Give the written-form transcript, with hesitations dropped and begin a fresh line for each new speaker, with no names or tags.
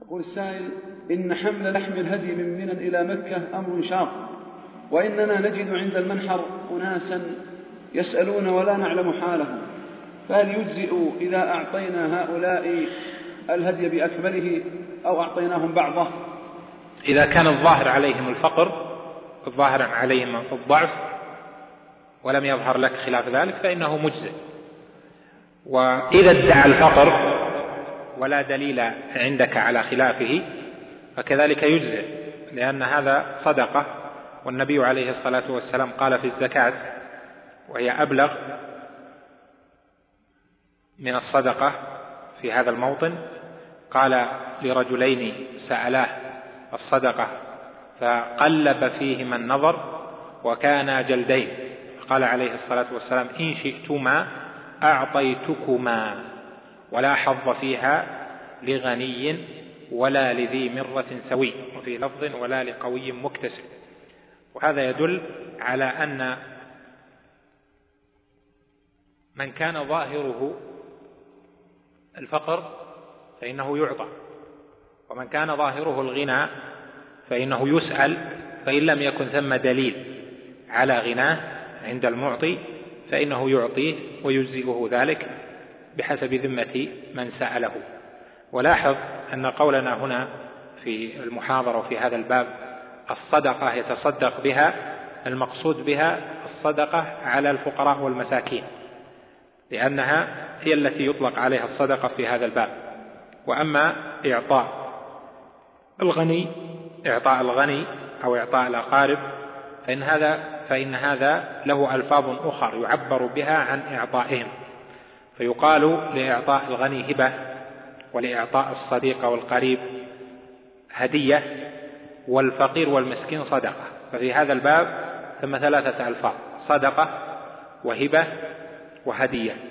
يقول السائل: إن حمل لحم الهدي من منى إلى مكة أمر شاق، وإننا نجد عند المنحر أناسا يسألون ولا نعلم حالهم، فهل يجزئ إذا أعطينا هؤلاء الهدي بأكمله أو أعطيناهم بعضه؟
إذا كان الظاهر عليهم الفقر، الظاهر عليهم الضعف، ولم يظهر لك خلاف ذلك فإنه مجزئ. وإذا ادعى الفقر ولا دليل عندك على خلافه فكذلك يجزئ، لأن هذا صدقة، والنبي عليه الصلاة والسلام قال في الزكاة وهي أبلغ من الصدقة في هذا الموطن، قال لرجلين سألاه الصدقة فقلب فيهما النظر وكانا جلدين، قال عليه الصلاة والسلام: إن شئتما أعطيتكما، ولا حظ فيها لغني ولا لذي مرة سوي، وفي لفظ ولا لقوي مكتسب. وهذا يدل على أن من كان ظاهره الفقر فإنه يعطى، ومن كان ظاهره الغنى فإنه يسأل، فإن لم يكن ثم دليل على غناه عند المعطي فإنه يعطيه ويجزئه ذلك بحسب ذمة من سأله. ولاحظ أن قولنا هنا في المحاضرة وفي هذا الباب الصدقة يتصدق بها، المقصود بها الصدقة على الفقراء والمساكين، لأنها هي التي يطلق عليها الصدقة في هذا الباب. وأما إعطاء الغني أو إعطاء الأقارب فإن هذا له ألفاظ أخرى يعبر بها عن إعطائهم، فيقال لإعطاء الغني هبة، ولإعطاء الصديق والقريب هدية، والفقير والمسكين صدقة. ففي هذا الباب ثم 3 ألفاظ: صدقة وهبة وهدية.